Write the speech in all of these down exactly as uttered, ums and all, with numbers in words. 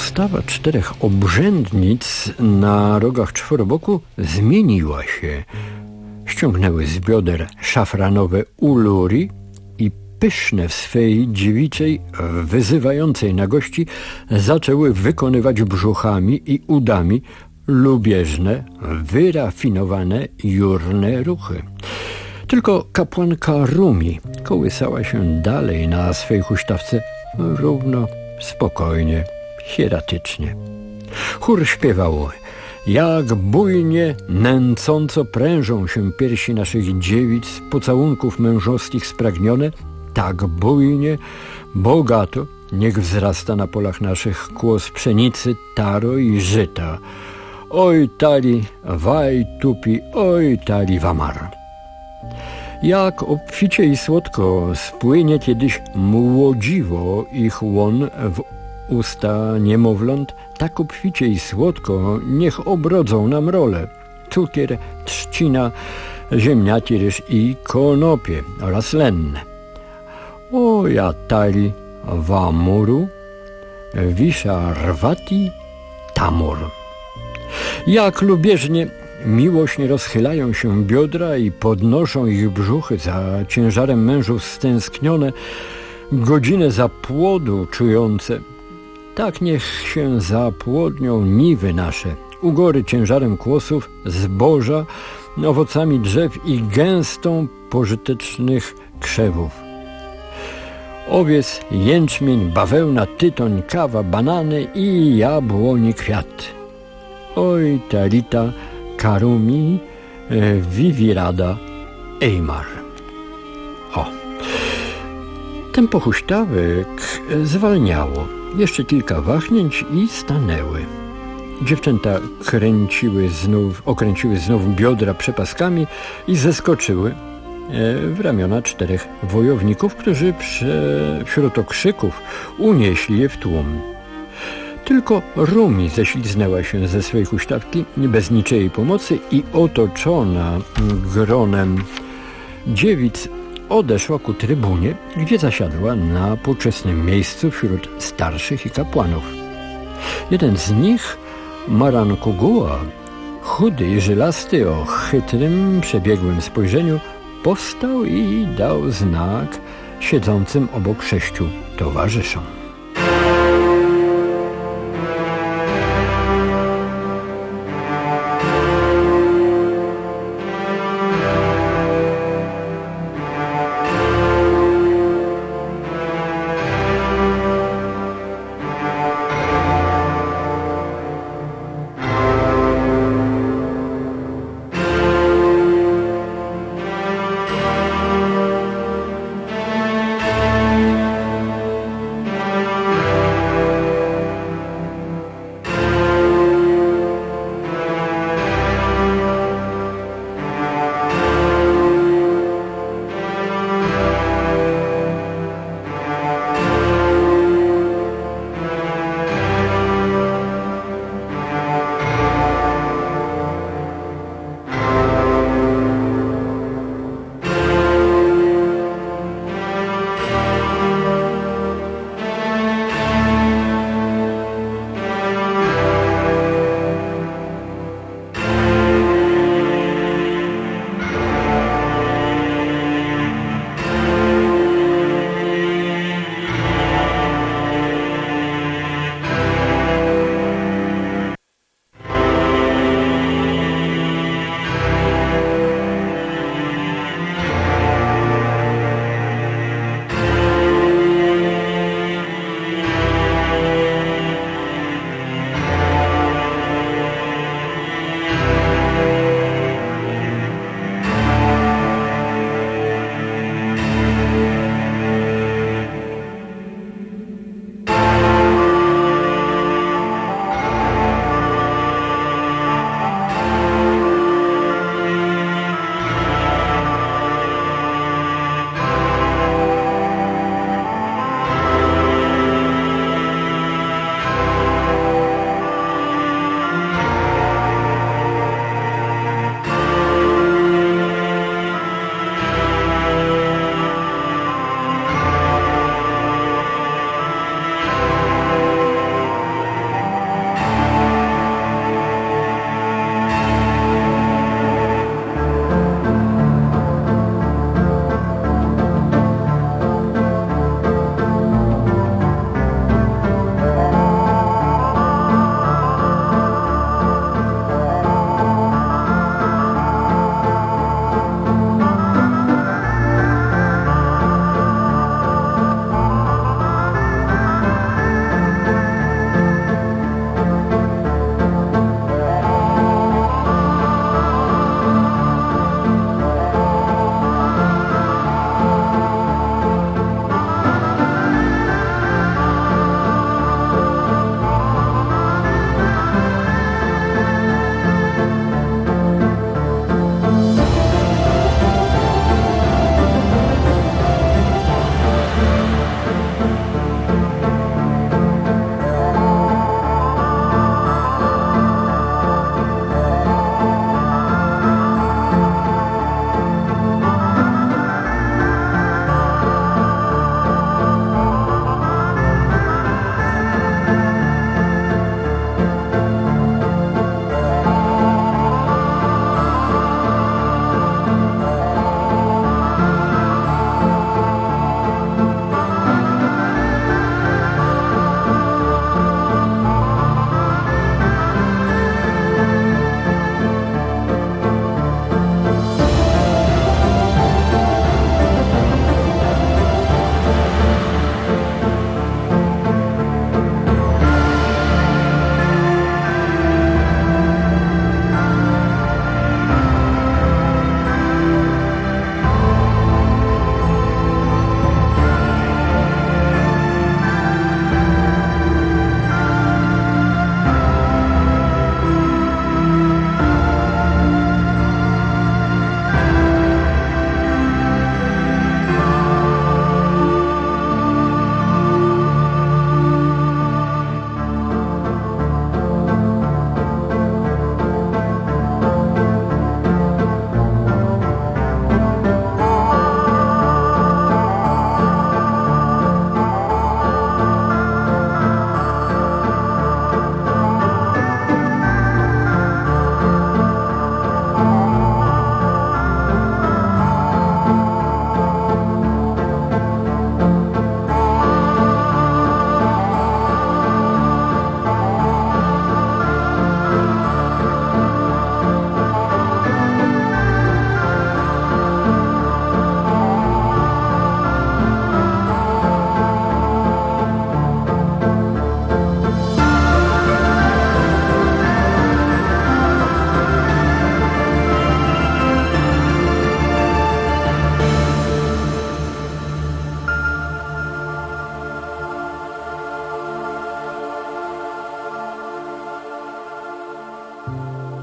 Postawa czterech obrzędnic na rogach czworoboku zmieniła się. Ściągnęły z bioder szafranowe uluri i pyszne w swej dziewiczej, wyzywającej nagości zaczęły wykonywać brzuchami i udami lubieżne, wyrafinowane, jurne ruchy. Tylko kapłanka Rumi kołysała się dalej na swej huśtawce równo, spokojnie, hieratycznie. Chór śpiewał: jak bujnie, nęcąco prężą się piersi naszych dziewic, pocałunków mężowskich spragnione, tak bujnie, bogato niech wzrasta na polach naszych kłos pszenicy, taro i żyta. Oj tali waj tupi, oj tali wamar. Jak obficie i słodko spłynie kiedyś młodziwo ich łon w usta niemowląt, tak obficie i słodko niech obrodzą nam role: cukier, trzcina, ziemniaki, ryż i konopie oraz lenne. O ja tali wamuru, wisza rwati tamur. Jak lubieżnie, miłośnie rozchylają się biodra i podnoszą ich brzuchy za ciężarem mężów stęsknione, godzinę zapłodu czujące, tak niech się zapłodnią niwy nasze, ugory ciężarem kłosów, zboża, owocami drzew i gęstą pożytecznych krzewów. Owiec, jęczmień, bawełna, tytoń, kawa, banany i jabłoni kwiat. Oj talita karumi vivirada eimar. O! Tempo huśtawek zwalniało. Jeszcze kilka wahnięć i stanęły. Dziewczęta kręciły znów, okręciły znów biodra przepaskami i zeskoczyły w ramiona czterech wojowników, którzy prze, wśród okrzyków unieśli je w tłum. Tylko Rumi ześliznęła się ze swej huśtawki bez niczyjej pomocy i otoczona gronem dziewic odeszła ku trybunie, gdzie zasiadła na poczesnym miejscu wśród starszych i kapłanów. Jeden z nich, Marankugua, chudy i żylasty, o chytrym, przebiegłym spojrzeniu, powstał i dał znak siedzącym obok sześciu towarzyszom.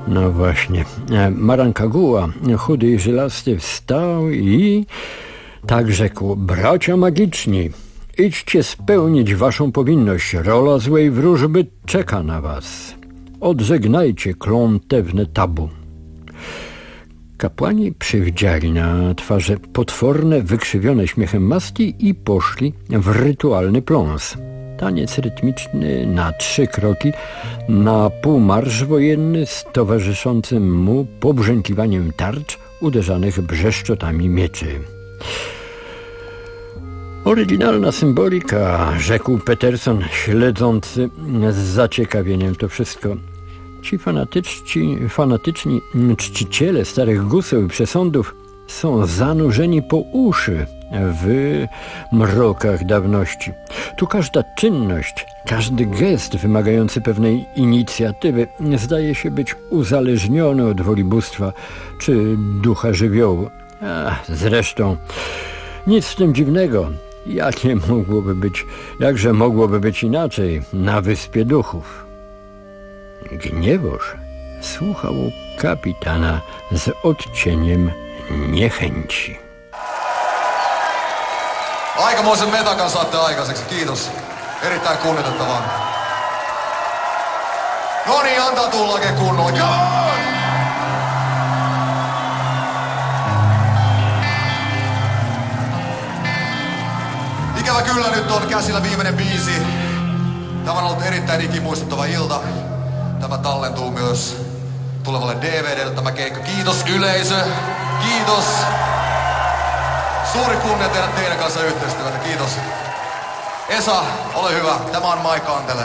No właśnie. Marankaguła, chudy i żylasty, wstał i tak rzekł: bracia magiczni, idźcie spełnić waszą powinność. Rola złej wróżby czeka na was. Odżegnajcie klątewne tabu. Kapłani przywdziali na twarze potworne, wykrzywione śmiechem maski i poszli w rytualny pląs. Taniec rytmiczny na trzy kroki, na pół marsz wojenny z towarzyszącym mu pobrzękiwaniem tarcz uderzanych brzeszczotami mieczy. Oryginalna symbolika, rzekł Peterson, śledzący z zaciekawieniem to wszystko. Ci fanatyczni, fanatyczni czciciele starych guseł i przesądów są zanurzeni po uszy w mrokach dawności. Tu każda czynność, każdy gest wymagający pewnej inicjatywy zdaje się być uzależniony od woli bóstwa czy ducha żywiołu. A, zresztą nic w tym dziwnego. Jakie mogłoby być, jakże mogłoby być inaczej na Wyspie Duchów? Gniewoż słuchał kapitana z odcieniem niechęci. Aikamoisen metakan saatte aikaiseksi, kiitos. Erittäin kunnioitettavaa. No niin, antaa tulla oikein kunnolla. Come on! Ikävä kyllä nyt on käsillä viimeinen biisi. Tämä on ollut erittäin ikimuistuttava ilta. Tämä tallentuu myös tulevalle D V D:lle tämä keikka. Kiitos yleisö, kiitos. Suuri kunnia tehdä teidän kanssa yhteistyötä, kiitos. Esa, ole hyvä, tämä on Mai Kantele.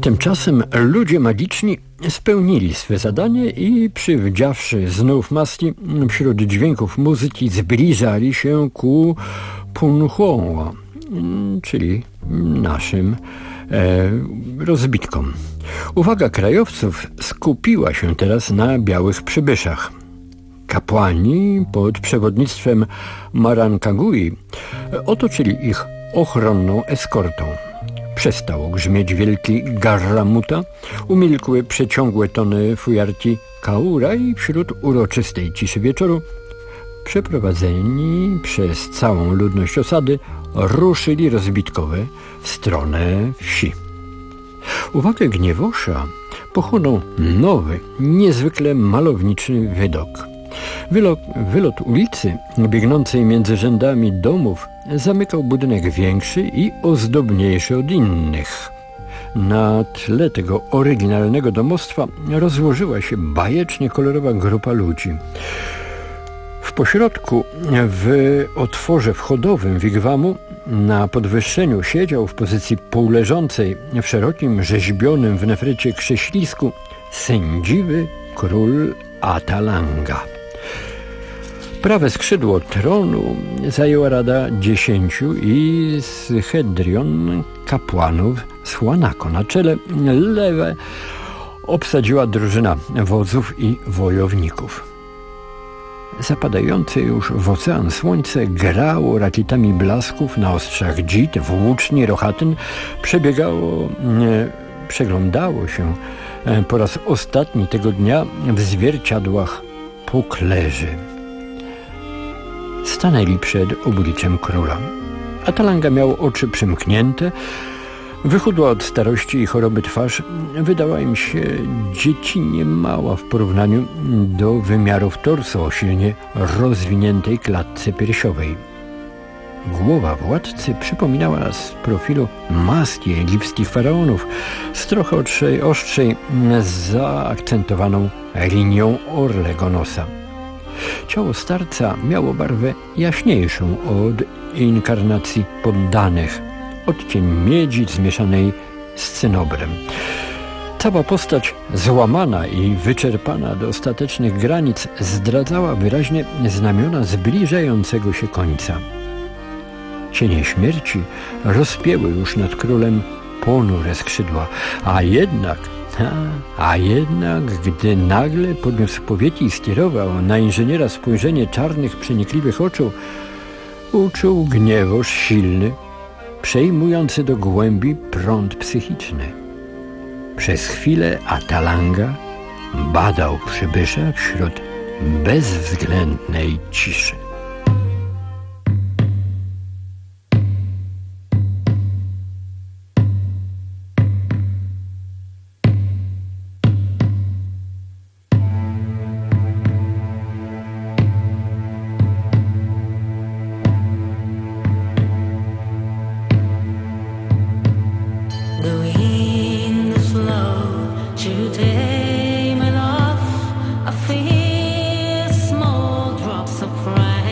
Tymczasem ludzie magiczni spełnili swe zadanie i przywdziawszy znów maski, wśród dźwięków muzyki zbliżali się ku Punhuo, czyli naszym e, rozbitkom. Uwaga krajowców skupiła się teraz na białych przybyszach. Kapłani pod przewodnictwem Marankagui otoczyli ich ochronną eskortą. Przestał grzmieć wielki garramuta, umilkły przeciągłe tony fujarki kaura i wśród uroczystej ciszy wieczoru przeprowadzeni przez całą ludność osady ruszyli rozbitkowie w stronę wsi. Uwagę gniewosza pochłonął nowy, niezwykle malowniczy widok. Wylot, wylot ulicy biegnącej między rzędami domów zamykał budynek większy i ozdobniejszy od innych. Na tle tego oryginalnego domostwa rozłożyła się bajecznie kolorowa grupa ludzi. W pośrodku, w otworze wchodowym wigwamu, na podwyższeniu siedział w pozycji półleżącej w szerokim, rzeźbionym w nefrycie krześlisku sędziwy król Atalanga. Prawe skrzydło tronu zajęła rada dziesięciu i schedrion kapłanów z Huanako. Na czele lewe obsadziła drużyna wodzów i wojowników. Zapadające już w ocean słońce grało rakietami blasków na ostrzach dzid, włóczni, rochatyn. Przebiegało, przeglądało się po raz ostatni tego dnia w zwierciadłach puklerzy. Stanęli przed obliczem króla. Atalanga miał oczy przymknięte, wychudła od starości i choroby twarz wydała im się dziecinnie mała w porównaniu do wymiarów torsu o silnie rozwiniętej klatce piersiowej. Głowa władcy przypominała z profilu maski egipskich faraonów z trochę ostrzej, ostrzej zaakcentowaną linią orlego nosa. Ciało starca miało barwę jaśniejszą od inkarnacji poddanych, odcień miedzi zmieszanej z cynobrem. Cała postać złamana i wyczerpana do ostatecznych granic zdradzała wyraźnie znamiona zbliżającego się końca. Cienie śmierci rozpięły już nad królem ponure skrzydła, a jednak, a, a jednak, gdy nagle podniósł powieki i skierował na inżyniera spojrzenie czarnych, przenikliwych oczu, uczuł gniewoż silny, przejmujący do głębi prąd psychiczny. Przez chwilę Atalanga badał przybysza wśród bezwzględnej ciszy. Surprise.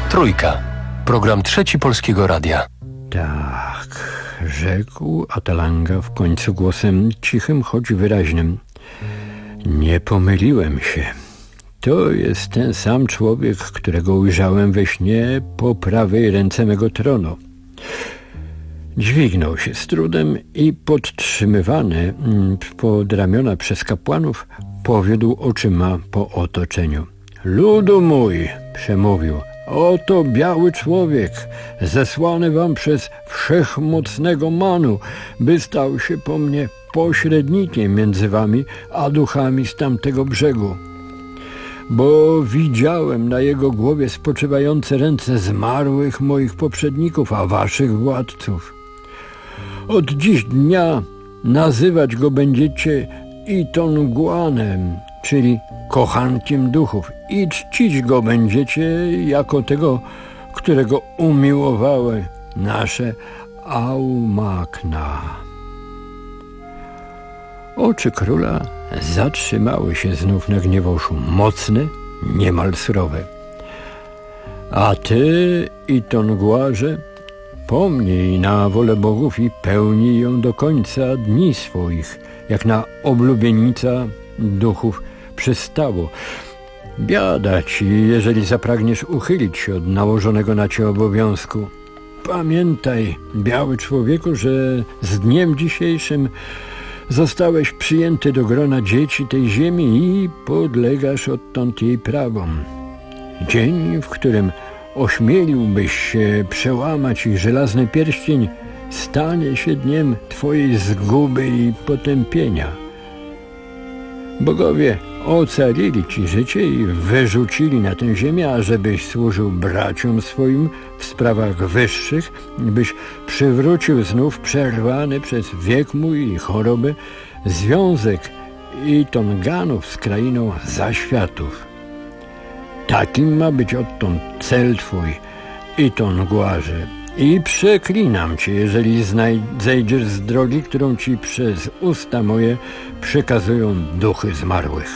Trójka. Program Trzeci Polskiego Radia. Tak, rzekł Atalanga w końcu głosem cichym, choć wyraźnym. Nie pomyliłem się. To jest ten sam człowiek, którego ujrzałem we śnie po prawej ręce mego tronu. Dźwignął się z trudem i podtrzymywany pod ramiona przez kapłanów powiódł oczyma po otoczeniu. Ludu mój, przemówił, oto biały człowiek, zesłany wam przez wszechmocnego Manu, by stał się po mnie pośrednikiem między wami a duchami z tamtego brzegu. Bo widziałem na jego głowie spoczywające ręce zmarłych moich poprzedników, a waszych władców. Od dziś dnia nazywać go będziecie Itonguanem, czyli kochankiem duchów, i czcić go będziecie jako tego, którego umiłowały nasze Aumakna. Oczy króla zatrzymały się znów na gniewoszu, mocne, niemal surowe. A ty, Itonguarze, pomnij na wolę bogów i pełnij ją do końca dni swoich, jak na oblubienica duchów przystało. Biada ci, jeżeli zapragniesz uchylić się od nałożonego na cię obowiązku. Pamiętaj, biały człowieku, że z dniem dzisiejszym zostałeś przyjęty do grona dzieci tej ziemi i podlegasz odtąd jej prawom. Dzień, w którym ośmieliłbyś się przełamać ich żelazny pierścień, stanie się dniem twojej zguby i potępienia. Bogowie ocalili ci życie i wyrzucili na tę ziemię, ażebyś służył braciom swoim w sprawach wyższych, byś przywrócił znów przerwany przez wiek mój i choroby związek Itonganów z krainą zaświatów. Takim ma być odtąd cel twój, Itonguarze, i przeklinam cię, jeżeli znaj- zejdziesz z drogi, którą ci przez usta moje przekazują duchy zmarłych.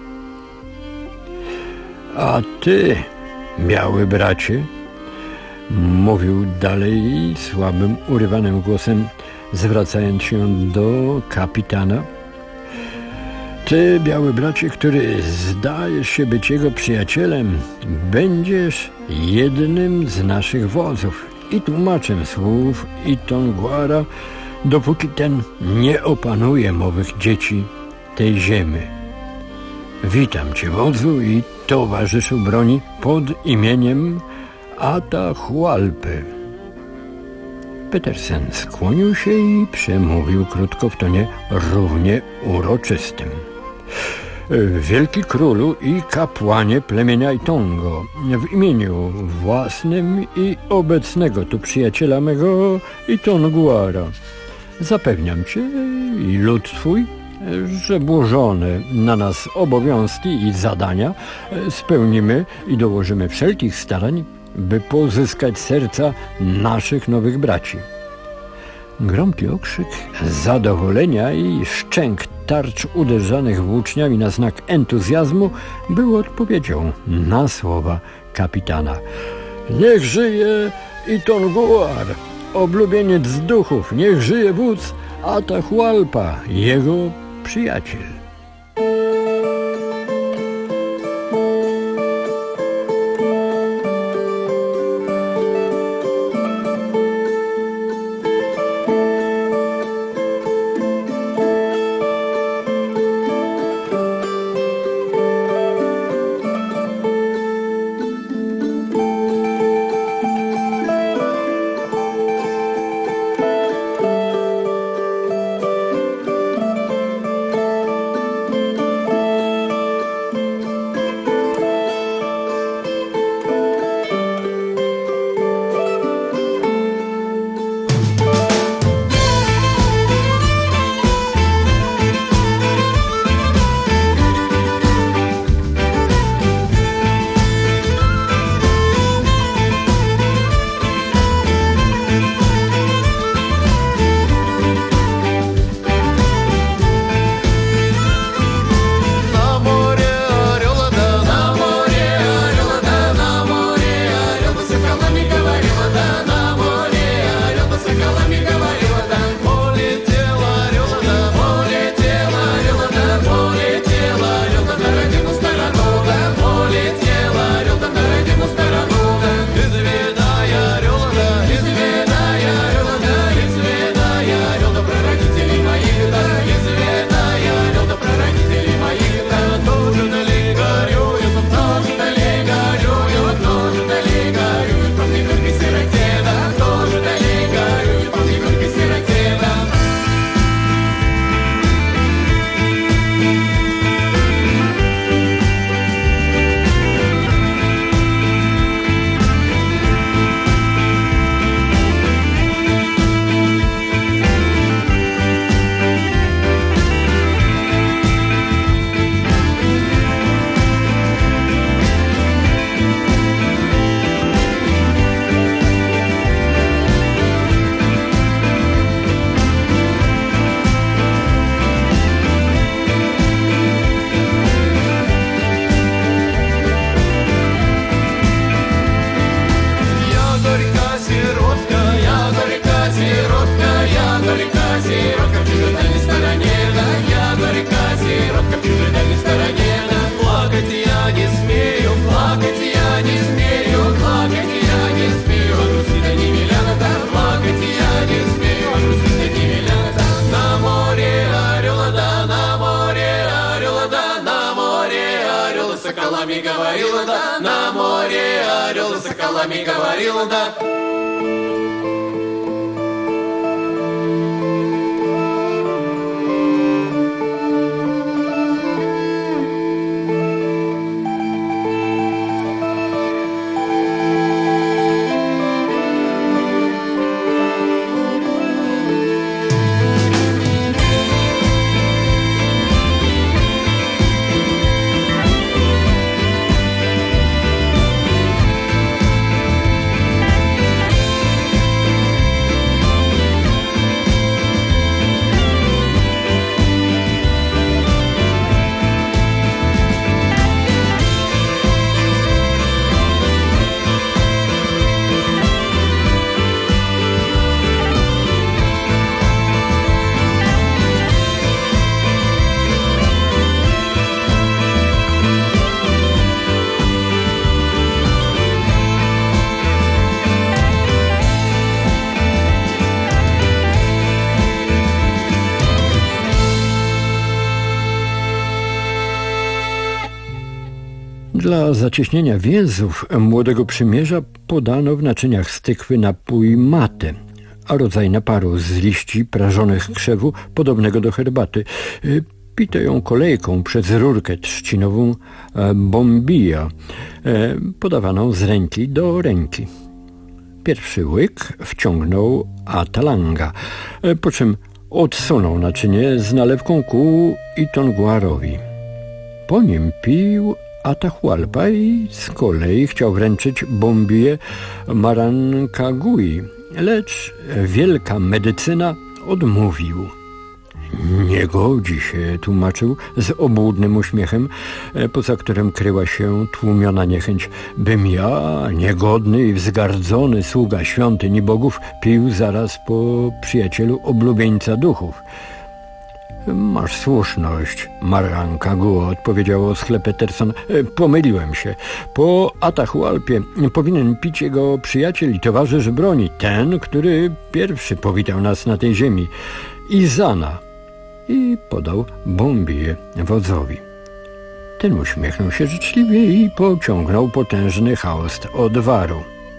A ty, biały bracie, mówił dalej słabym, urywanym głosem, zwracając się do kapitana, ty, biały bracie, który zdajesz się być jego przyjacielem, będziesz jednym z naszych wodzów i tłumaczem słów Itonguara, dopóki ten nie opanuje mowych dzieci tej ziemi. Witam cię, wodzu i towarzyszu broni pod imieniem Atahualpy. Petersen skłonił się i przemówił krótko w tonie równie uroczystym. Wielki królu i kapłanie plemienia Itongo, w imieniu własnym i obecnego tu przyjaciela mego Itonguara, zapewniam cię i lud twój, że włożone na nas obowiązki i zadania spełnimy i dołożymy wszelkich starań, by pozyskać serca naszych nowych braci. Gromki okrzyk zadowolenia i szczęk tarcz uderzanych włóczniami na znak entuzjazmu był odpowiedzią na słowa kapitana. Niech żyje Itonguar, oblubieniec duchów, niech żyje wódz Atahualpa, jego przyjaciel. плакать я не смею, плакать я не смею, грустить одни миллиарда, плакать я не смею, грустить одни миллиарда. На море орел, да, на море орел, да, на море орел, соколами говорил, да, на море орел, соколами говорил, да. Dla zacieśnienia więzów młodego przymierza podano w naczyniach z tykwy napój matę, a rodzaj naparu z liści prażonych krzewu podobnego do herbaty. Pito ją kolejką przez rurkę trzcinową bombija, podawaną z ręki do ręki. Pierwszy łyk wciągnął Atalanga, po czym odsunął naczynie z nalewką ku Itonguarowi. Po nim pił Atahualpa i z kolei chciał wręczyć bombiję Marancagui, lecz wielka medycyna odmówił. Nie godzi się, tłumaczył z obłudnym uśmiechem, poza którym kryła się tłumiona niechęć, bym ja, niegodny i wzgardzony sługa świątyni bogów, pił zaraz po przyjacielu oblubieńca duchów. Masz słuszność, Marancaguo, odpowiedział oschle Peterson. Pomyliłem się. Po Atahualpie powinien pić jego przyjaciel i towarzysz broni, ten, który pierwszy powitał nas na tej ziemi, Izana. I podał bombiję wodzowi. Ten uśmiechnął się życzliwie i pociągnął potężny chaost odwaru.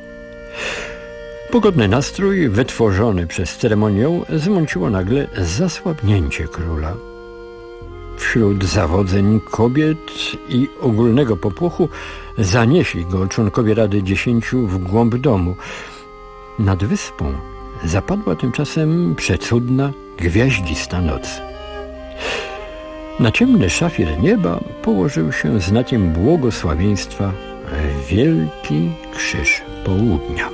Pogodny nastrój, wytworzony przez ceremonię, zmąciło nagle zasłabnięcie króla. Wśród zawodzeń kobiet i ogólnego popłochu zanieśli go członkowie Rady Dziesięciu w głąb domu. Nad wyspą zapadła tymczasem przecudna, gwiaździsta noc. Na ciemny szafir nieba położył się znakiem błogosławieństwa wielki krzyż południa.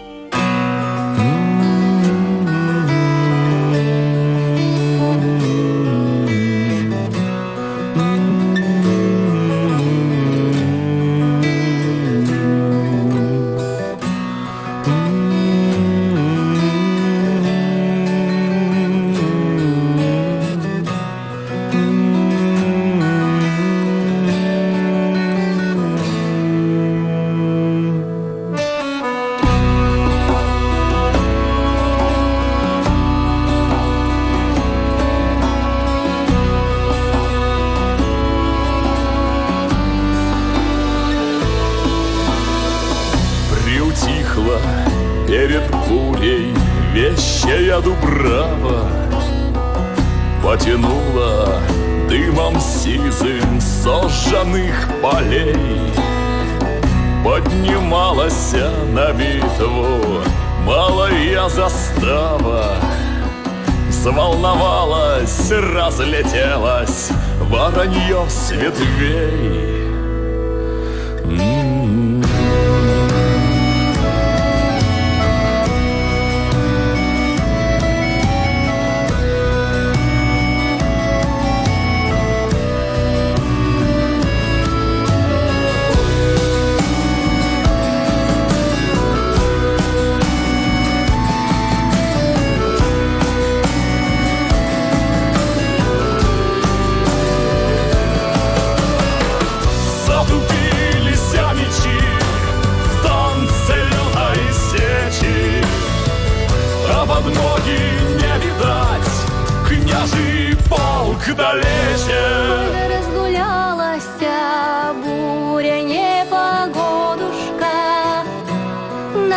Перед бурей вещая дубрава потянула дымом сизым сожженных полей. Поднималась на битву малая застава, заволновалась, разлетелась воронье с ветвей.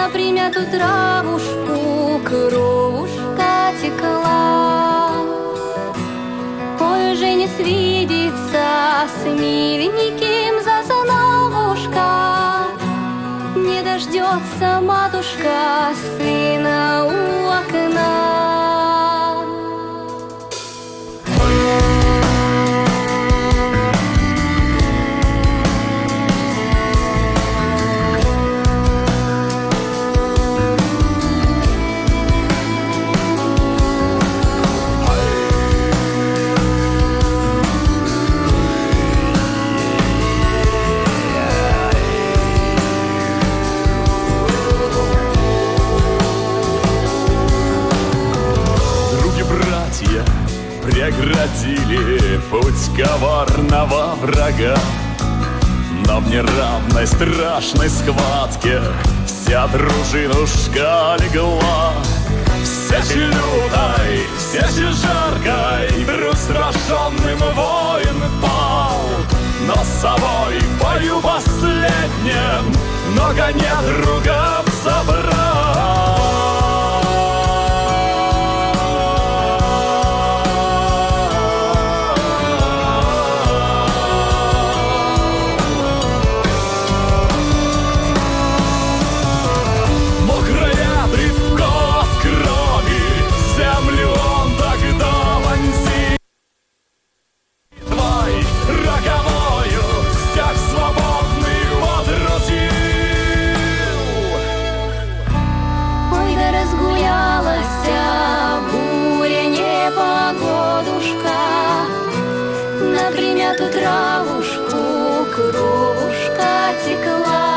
на примятую травушку кровушка текла. Ой, уже не свидится с миленьким Зазановушка, не дождется матушка сына у окна. Преградили путь коварного врага, но в неравной страшной схватке вся дружинушка легла. Всячи лютой, всячи жаркой, вдруг сраженным воин пал, но с собой в бою последнем много недругов забрал. Эту травушку кровушка текла.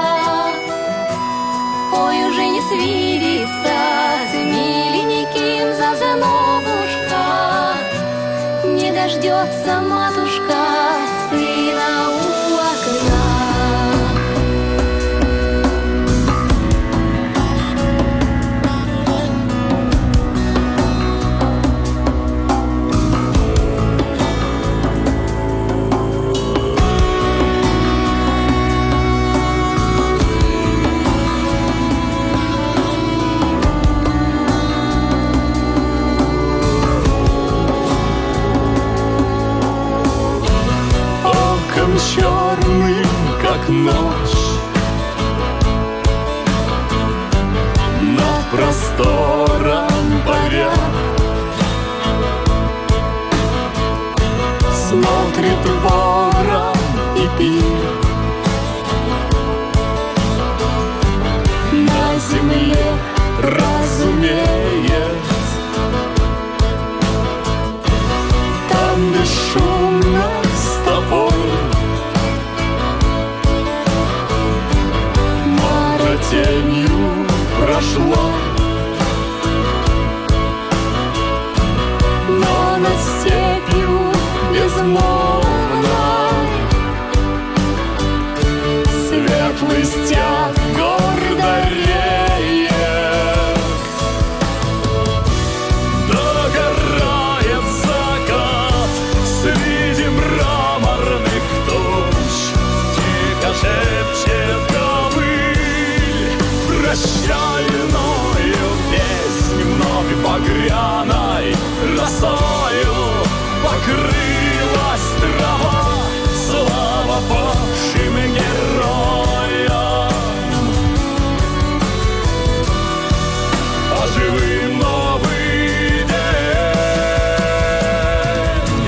Ой, уже не свидится с миленьким Зазановушка, не дождется матушка сына у окна. Черным, как ночь, над простором паря смотрит ворон и пир. На земле разумеет, там бесшумно с тобой тенью прошло, но над степью безмолвной светлый стяг гордо реет. Догорает закат среди мраморных туч, тихо шепчет прощальную песню, вновь багряной росою покрылась трава. Слава павшим героям, а живым новый день.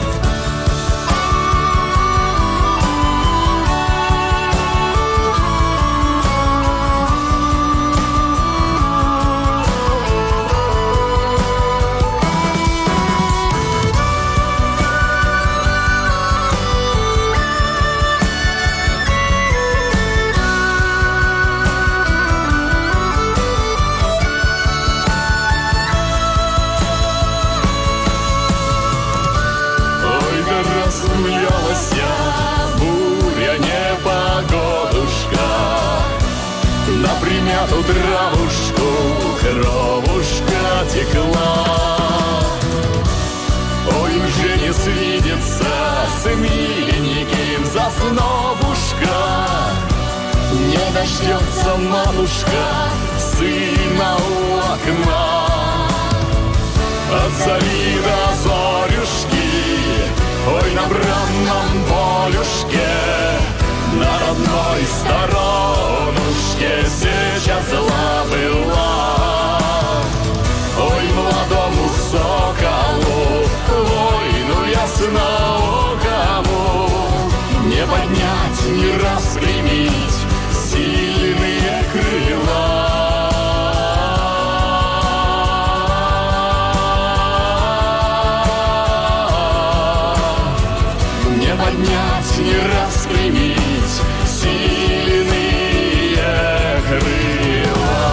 Примяту травушку кровушка текла. Ой, уже не свидится с миленьким Засновушка, не не дождется матушка сына у окна. От зари до зорюшки, ой, на бранном полюшке, на родной сторонушке сейчас зла была. Ой, молодому соколу, войну ясноокому не поднять, не распрямить сильные крыла. Не поднять, не распрямить сильные крыла.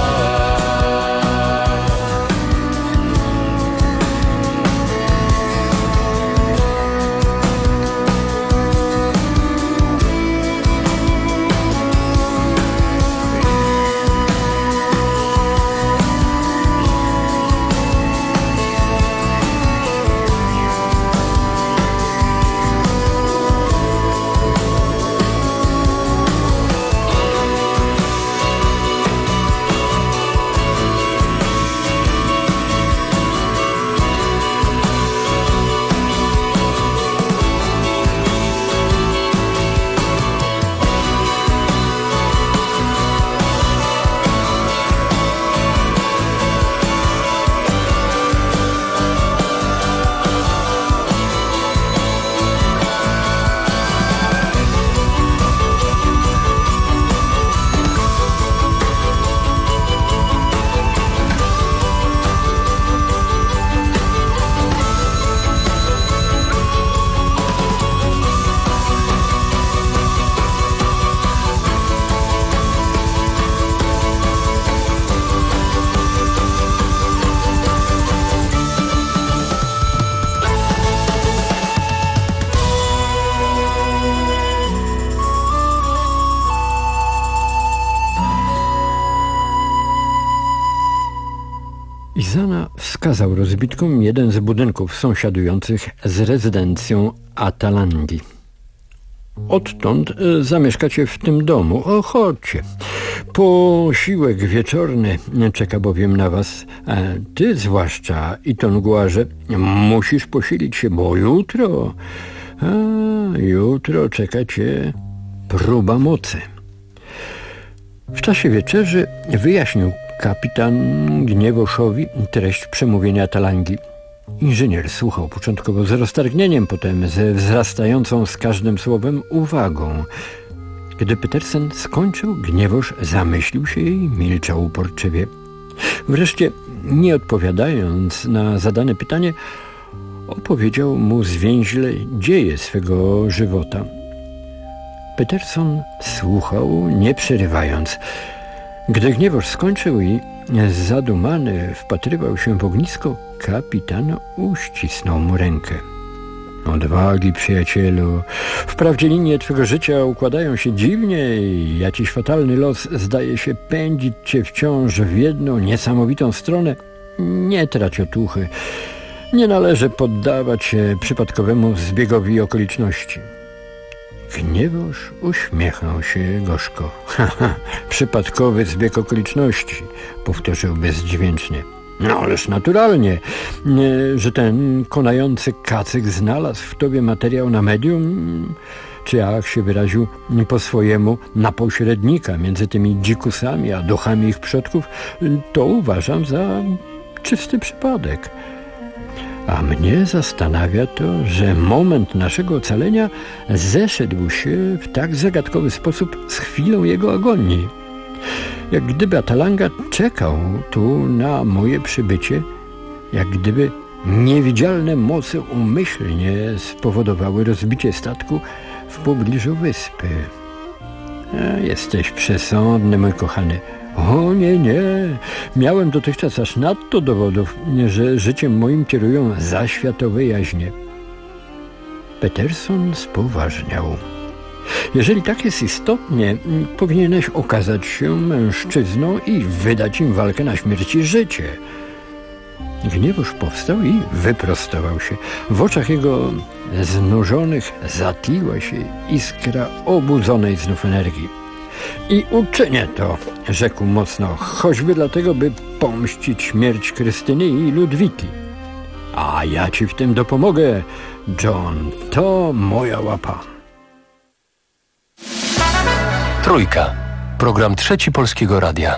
Izana wskazał rozbitkom jeden z budynków sąsiadujących z rezydencją Atalandi. Odtąd y, zamieszkacie w tym domu. O, chodźcie. Posiłek wieczorny czeka bowiem na was. A ty zwłaszcza, Itonguarze, musisz posilić się, bo jutro, a, jutro czeka cię próba mocy. W czasie wieczerzy wyjaśnił kapitan Gniewoszowi treść przemówienia Atalangi. Inżynier słuchał początkowo z roztargnieniem, potem ze wzrastającą z każdym słowem uwagą. Gdy Petersen skończył, Gniewosz zamyślił się i milczał uporczywie. Wreszcie, nie odpowiadając na zadane pytanie, opowiedział mu zwięźle dzieje swego żywota. Peterson słuchał, nie przerywając. Gdy Gniewosz skończył i zadumany wpatrywał się w ognisko, kapitan uścisnął mu rękę. Odwagi, przyjacielu. Wprawdzie linie twego życia układają się dziwnie i jakiś fatalny los zdaje się pędzić cię wciąż w jedną niesamowitą stronę. Nie trać otuchy. Nie należy poddawać się przypadkowemu zbiegowi okoliczności. Gniewosz uśmiechnął się gorzko. Haha, przypadkowy zbieg okoliczności, powtórzył bezdźwięcznie. No ależ naturalnie, że ten konający kacyk znalazł w tobie materiał na medium, czy jak się wyraził po swojemu, na pośrednika między tymi dzikusami a duchami ich przodków, to uważam za czysty przypadek. A mnie zastanawia to, że moment naszego ocalenia zeszedł się w tak zagadkowy sposób z chwilą jego agonii. Jak gdyby Atalanga czekał tu na moje przybycie, jak gdyby niewidzialne moce umyślnie spowodowały rozbicie statku w pobliżu wyspy. A, jesteś przesądny, mój kochany. O nie, nie. Miałem dotychczas aż nadto dowodów, że życiem moim kierują zaświatowe jaźnie. Peterson spoważniał. Jeżeli tak jest istotnie, powinieneś okazać się mężczyzną i wydać im walkę na śmierć i życie. Gniewosz powstał i wyprostował się. W oczach jego znużonych zatliła się iskra obudzonej znów energii. I uczynię to, rzekł mocno, choćby dlatego, by pomścić śmierć Krystyny i Ludwiki. A ja ci w tym dopomogę, John, to moja łapa. Trójka. Program Trzeci Polskiego Radia.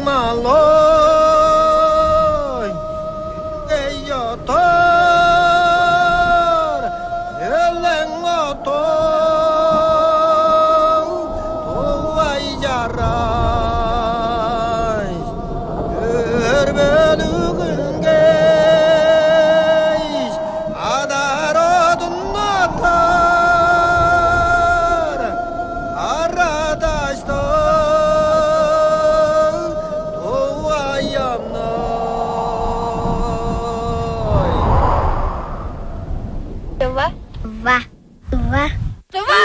maloj ey yatar eleng otong tuay yaray erbelugün geç adarodun natar aradaşlar Два. Два. Два. Два.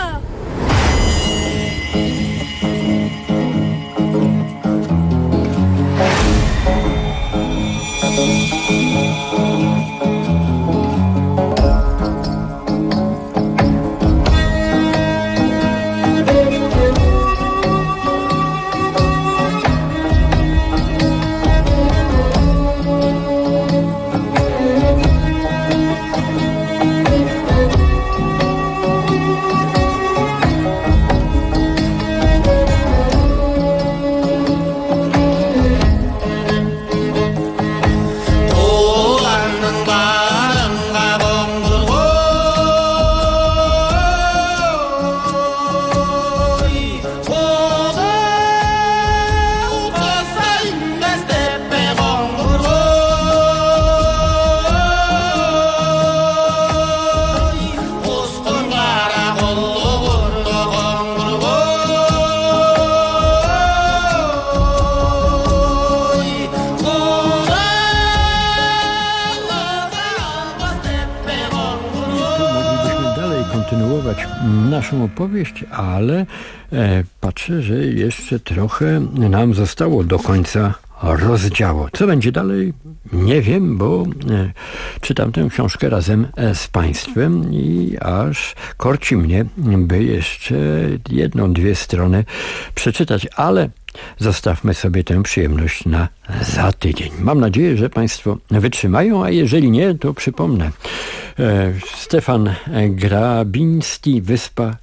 kontynuować naszą opowieść, ale e, patrzę, że jeszcze trochę nam zostało do końca rozdziału. Co będzie dalej? Nie wiem, bo e, czytam tę książkę razem e, z Państwem i aż korci mnie, by jeszcze jedną, dwie strony przeczytać, ale zostawmy sobie tę przyjemność na za tydzień. Mam nadzieję, że Państwo wytrzymają, a jeżeli nie, to przypomnę. E, Stefan Grabiński, Wyspa